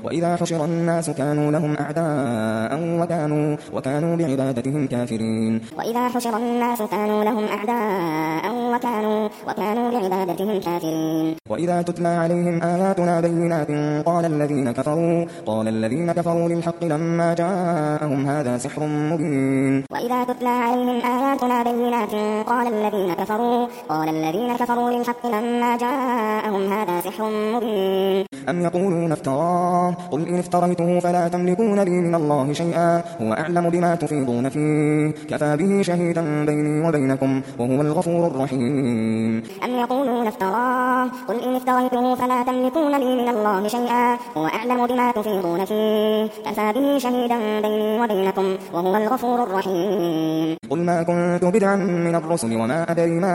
وإذا حشر الناس كانوا لهم أعداء وكانوا بعبادتهم كافرين وإذا حشر الناس كانوا لهم أعداء وكانوا بعبادتهم كافرين وإذا تتلى عليهم آياتنا بينات قال الذين كفروا للحق لما جاءهم هذا سحر مبين وإذا تتلى عليهم آياتنا بينات قال الذين كفروا للحق لما جاءهم هذا سحر مبين أم يقولون افتراه قل إن افتريته فلا تملكون لي من الله شيئا هو أعلم بما تفيضون فيه كفى به شهيدا بيني وبينكم وهو الغفور الرحيم أم يقولون افتراه قل إن افتريته فلا تملكون لي من الله شيئا هو أعلم بما تفيضون فيه كفى به شهيدا بيني وبينكم وهو الغفور الرحيم قل ما كنت بدعا من الرسل وما أدري ما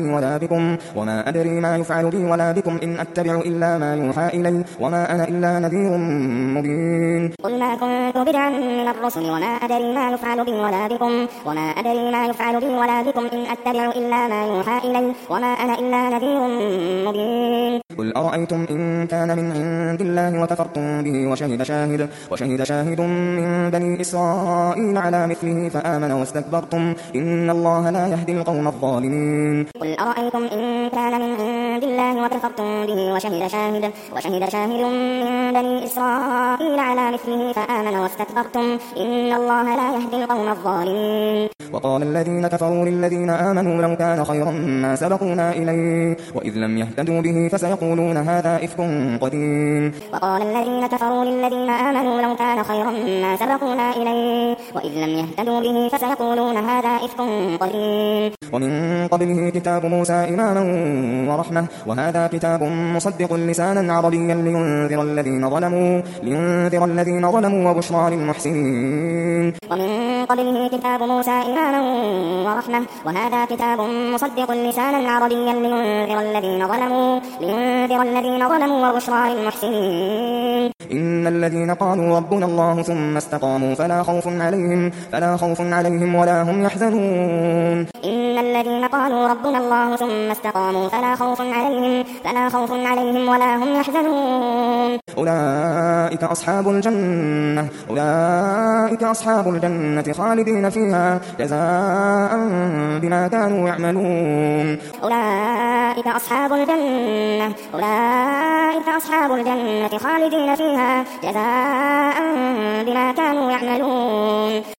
يفعل بي ولا بكم إن أتبع إلا ما يوحى إلي وما أنا إلا نذير مبين قل ما كنت بدعا من الرسل وما أدري ما يفعل بي ولا بكم إن أتبع إلا ما يوحى إلي وما أنا إلا نذير مبين قل أرأيتم إن كان من عند الله وكفرتم به وشهد شاهد من بني إسرائيل على مثله فآمن واستكبرتم إن الله لا يهدي القوم الظالمين قل أرأيتم إن كان من عند الله وكفرتم به وشهد شاهد من بني إسرائيل على مثله فآمن واستكبرتم إن الله لا يهدي القوم الظالمين وقال الذين كفروا للذين آمنوا لو كان خيرا ما سبقونا إليه وإذ لم يهتدوا به فسيقولون هذا إفك قديم وقال الذين كفروا للذين آمنوا لو كان خيرا ما سبقونا إليه وإذ لم يهتدوا به فسيقولون هذا إفك قديم ومن قبله كتاب موسى إماما ورحمة وهذا كتاب مصدق لسانا عربيا لينذر الذين ظلموا وبشرى للمحسنين ومن قبله كتاب موسى إماما ورحمة وهذا كتاب مصدق لسانا عربيا لينذر الذين ظلموا وبشرى للمحسنين إن الذين قالوا ربنا الله ثم استقاموا فلا خوف عليهم ولا هم يحزنون إن الذين قالوا ربنا الله ثم استقاموا فلا خوف عليهم ولا هم يحزنون أولئك أصحاب الجنة خالدين فيها جزاء بما كانوا يعملون أولئك أصحاب الجنة خالدين فيها جزاء بما كانوا يعملون